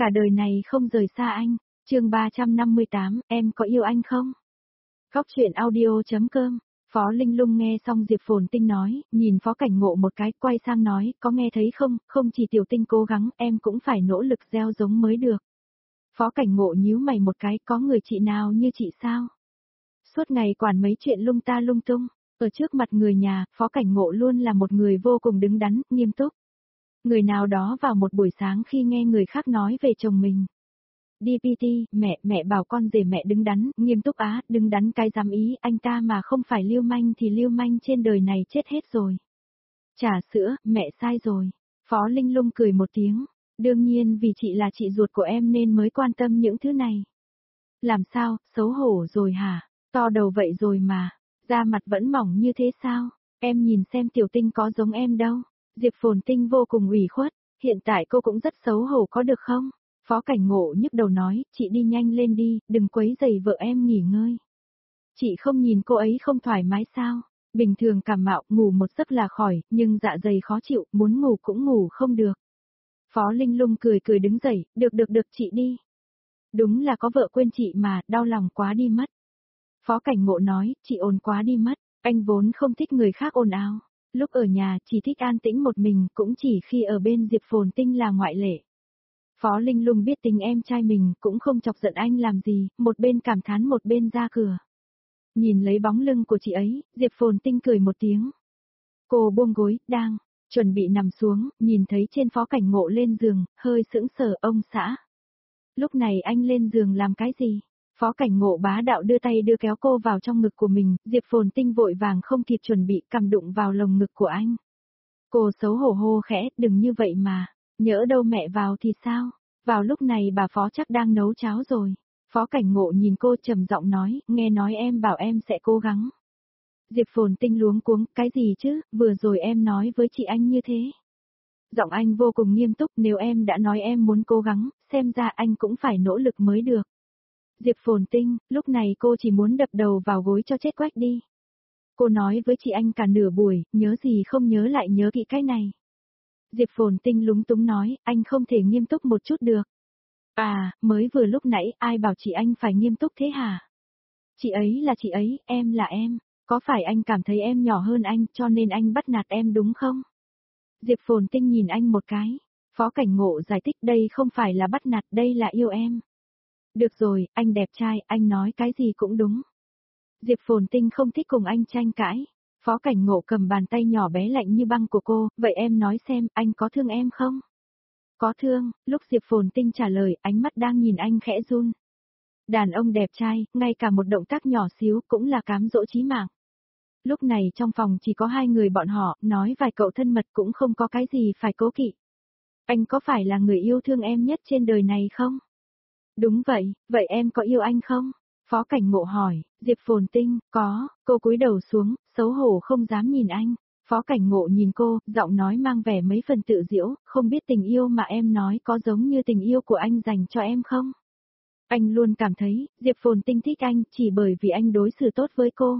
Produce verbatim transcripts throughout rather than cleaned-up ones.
cả đời này không rời xa anh. Chương ba trăm năm mươi tám, em có yêu anh không? Góc truyện audio chấm com. Phó Linh Lung nghe xong Diệp Phồn Tinh nói, nhìn Phó Cảnh Ngộ một cái, quay sang nói, có nghe thấy không, không chỉ Tiểu Tinh cố gắng, em cũng phải nỗ lực gieo giống mới được. Phó Cảnh Ngộ nhíu mày một cái, có người chị nào như chị sao? Suốt ngày quản mấy chuyện lung ta lung tung, ở trước mặt người nhà, Phó Cảnh Ngộ luôn là một người vô cùng đứng đắn, nghiêm túc. Người nào đó vào một buổi sáng khi nghe người khác nói về chồng mình. đê pê tê, mẹ, mẹ bảo con rể mẹ đứng đắn, nghiêm túc á, đứng đắn cái dám ý, anh ta mà không phải lưu manh thì lưu manh trên đời này chết hết rồi. Trà sữa, mẹ sai rồi. Phó Linh Lung cười một tiếng, đương nhiên vì chị là chị ruột của em nên mới quan tâm những thứ này. Làm sao, xấu hổ rồi hả? To đầu vậy rồi mà, da mặt vẫn mỏng như thế sao? Em nhìn xem Tiểu Tinh có giống em đâu. Diệp Phồn Tinh vô cùng ủy khuất, hiện tại cô cũng rất xấu hổ có được không? Phó Cảnh Ngộ nhức đầu nói, chị đi nhanh lên đi, đừng quấy rầy vợ em nghỉ ngơi. Chị không nhìn cô ấy không thoải mái sao? Bình thường cảm mạo, ngủ một giấc là khỏi, nhưng dạ dày khó chịu, muốn ngủ cũng ngủ không được. Phó Linh Lung cười cười đứng dậy, được được được chị đi. Đúng là có vợ quên chị mà, đau lòng quá đi mất. Phó Cảnh Ngộ nói, chị ồn quá đi mất, anh vốn không thích người khác ồn ào. Lúc ở nhà chỉ thích an tĩnh một mình, cũng chỉ khi ở bên Diệp Phồn Tinh là ngoại lệ. Phó Linh Lung biết tính em trai mình, cũng không chọc giận anh làm gì, một bên cảm thán một bên ra cửa. Nhìn lấy bóng lưng của chị ấy, Diệp Phồn Tinh cười một tiếng. Cô buông gối, đang, chuẩn bị nằm xuống, nhìn thấy trên Phó Cảnh Ngộ lên giường, hơi sững sờ ông xã. Lúc này anh lên giường làm cái gì? Phó Cảnh Ngộ bá đạo đưa tay đưa kéo cô vào trong ngực của mình, Diệp Phồn Tinh vội vàng không kịp chuẩn bị cầm đụng vào lồng ngực của anh. Cô xấu hổ hô khẽ, đừng như vậy mà, nhỡ đâu mẹ vào thì sao? Vào lúc này bà Phó chắc đang nấu cháo rồi. Phó Cảnh Ngộ nhìn cô trầm giọng nói, nghe nói em bảo em sẽ cố gắng. Diệp Phồn Tinh luống cuống, cái gì chứ, vừa rồi em nói với chị anh như thế. Giọng anh vô cùng nghiêm túc, nếu em đã nói em muốn cố gắng, xem ra anh cũng phải nỗ lực mới được. Diệp Phồn Tinh, lúc này cô chỉ muốn đập đầu vào gối cho chết quách đi. Cô nói với chị anh cả nửa buổi, nhớ gì không nhớ lại nhớ kỹ cái này. Diệp Phồn Tinh lúng túng nói, anh không thể nghiêm túc một chút được. À, mới vừa lúc nãy ai bảo chị anh phải nghiêm túc thế hả? Chị ấy là chị ấy, em là em, có phải anh cảm thấy em nhỏ hơn anh cho nên anh bắt nạt em đúng không? Diệp Phồn Tinh nhìn anh một cái, Phó Cảnh Ngộ giải thích đây không phải là bắt nạt, đây là yêu em. Được rồi, anh đẹp trai, anh nói cái gì cũng đúng. Diệp Phồn Tinh không thích cùng anh tranh cãi. Phó Cảnh Ngộ cầm bàn tay nhỏ bé lạnh như băng của cô, vậy em nói xem, anh có thương em không? Có thương, lúc Diệp Phồn Tinh trả lời, ánh mắt đang nhìn anh khẽ run. Đàn ông đẹp trai, ngay cả một động tác nhỏ xíu cũng là cám dỗ chí mạng. Lúc này trong phòng chỉ có hai người bọn họ, nói vài cậu thân mật cũng không có cái gì phải cố kỵ. Anh có phải là người yêu thương em nhất trên đời này không? Đúng vậy, vậy em có yêu anh không? Phó Cảnh Ngộ hỏi, Diệp Phồn Tinh, có, cô cúi đầu xuống, xấu hổ không dám nhìn anh. Phó Cảnh Ngộ nhìn cô, giọng nói mang vẻ mấy phần tự giễu, không biết tình yêu mà em nói có giống như tình yêu của anh dành cho em không? Anh luôn cảm thấy, Diệp Phồn Tinh thích anh chỉ bởi vì anh đối xử tốt với cô.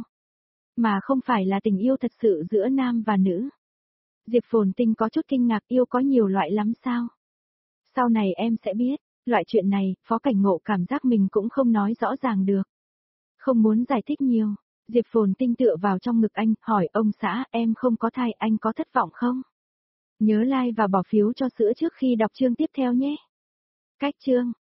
Mà không phải là tình yêu thật sự giữa nam và nữ. Diệp Phồn Tinh có chút kinh ngạc, yêu có nhiều loại lắm sao? Sau này em sẽ biết. Loại chuyện này, Phó Cảnh Ngộ cảm giác mình cũng không nói rõ ràng được. Không muốn giải thích nhiều, Diệp Phồn Tinh tựa vào trong ngực anh, hỏi ông xã, em không có thai, anh có thất vọng không? Nhớ like và bỏ phiếu cho sữa trước khi đọc chương tiếp theo nhé. Cách chương.